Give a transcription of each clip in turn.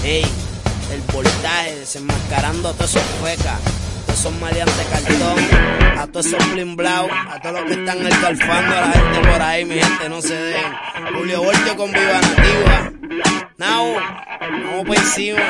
Ey, el voltaje, desenmascarando a todos esos fecas, a todos esos maleantes cartón, a todos esos blimblaus, a todos los que están escalfando a la gente por ahí, mi gente, no se den. Julio Voltio con Viva Nativa. Now, vamos por encima.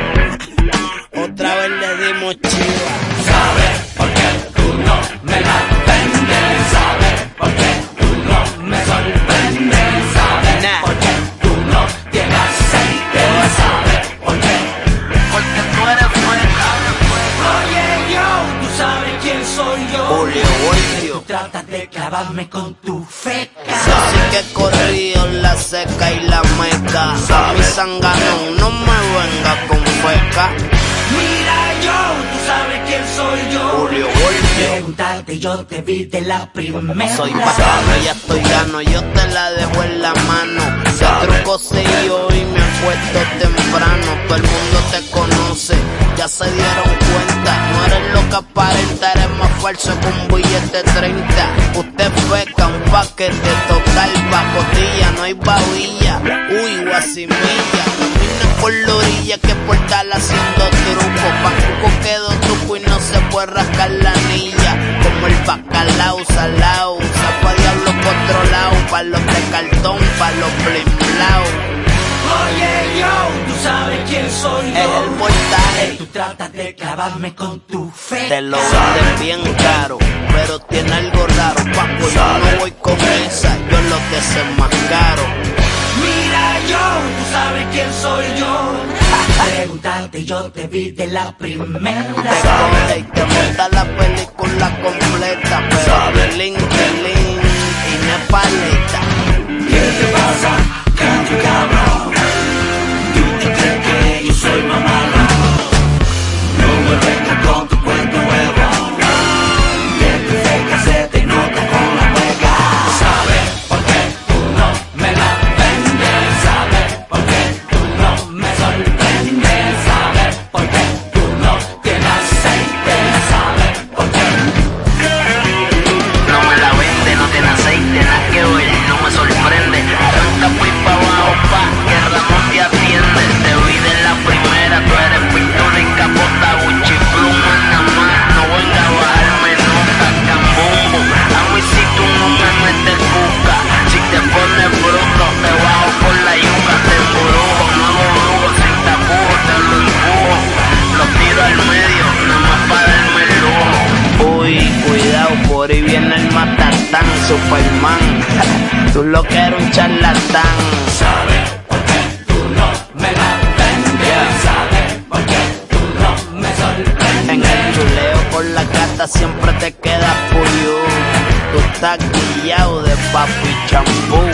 Otra vez le dimos chiva. ¿Sabes por qué tú no me la vendes? ¿Sabes por qué tú no me sorprendes? ¿Sabes por qué tú no tienes aceite? ¿Sabes por qué? Porque tú eres fuerte. Oye, yo, tú sabes quién soy yo. Julio Voltio. Tú tratas de clavarme con tu feca. Yo sí que corrí en la seca y la meca. A mi zanganón no me venga con feca. Mira yo, tú sabes quién soy yo. Julio Voltio. Preguntarte, yo te vi de la primera. Soy bacano, ya estoy gano, yo te la dejo en la mano. De truco sé yo y me acuesto temprano. Todo el mundo te conoce, ya se dieron cuenta. No eres lo que aparenta, eres más falso que un billete 30. Usted feca, un paquete total, pacotilla, no hay babilla. Uy, guasimilla, camina por la orilla que portal haciendo truco. Pacuco quedó truco y no se puede rascar la anilla. Como el bacalao salao, pa' diablo controlado, pa' los de cartón, pa' los blimblaos. Oye yo, tú sabes quién soy yo. Es el voltaje. Tú tratas de clavarme con tu fe. Te lo venden bien caro, pero tiene algo raro. Paco, yo no voy con esa, yo lo que sé es más caro. Mira yo, tú sabes quién soy yo. Preguntarte, yo te vi de la primera. Te coge y te monta la película completa, pero pelín, pelín y no es paleta. ¿Qué te pasa, canto cabrón? ¿Tú crees que yo soy mamá? No me vengas con tu cuento nuevo. Que tu feca se te nota con la hueca. ¿Sabes por qué tú no me la vendes? ¿Sabes por qué tú no me sorprendes? ¿Sabes por qué tú no tienes aceite? ¿Sabes por qué? No me la vende, no tiene aceite, nada que ver, no me sorprende. Arranca pues pa' abajo, pa' que Ramón te atiende. Te vi de la primera, tú eres pintura y capota, Gucci pluma nada más. No venga a bajarme nota, cambombo. A mí si tú no me metes cuca, si te pones bruto, te bajo por la yuca, te embrujo. No hago brujo, sin tapujo, te lo empujo. Lo tiro al medio, nada más para darme el lujo. Uy, cuidado, por ahí viene el matatán, Superman. Tú lo que eres un charlatán. ¿Sabes por qué tú no me la vendes? ¿Sabes por qué tú no me sorprendes? En el chuleo con la gata siempre te quedas pollo. Tú estás guillado de papi champú.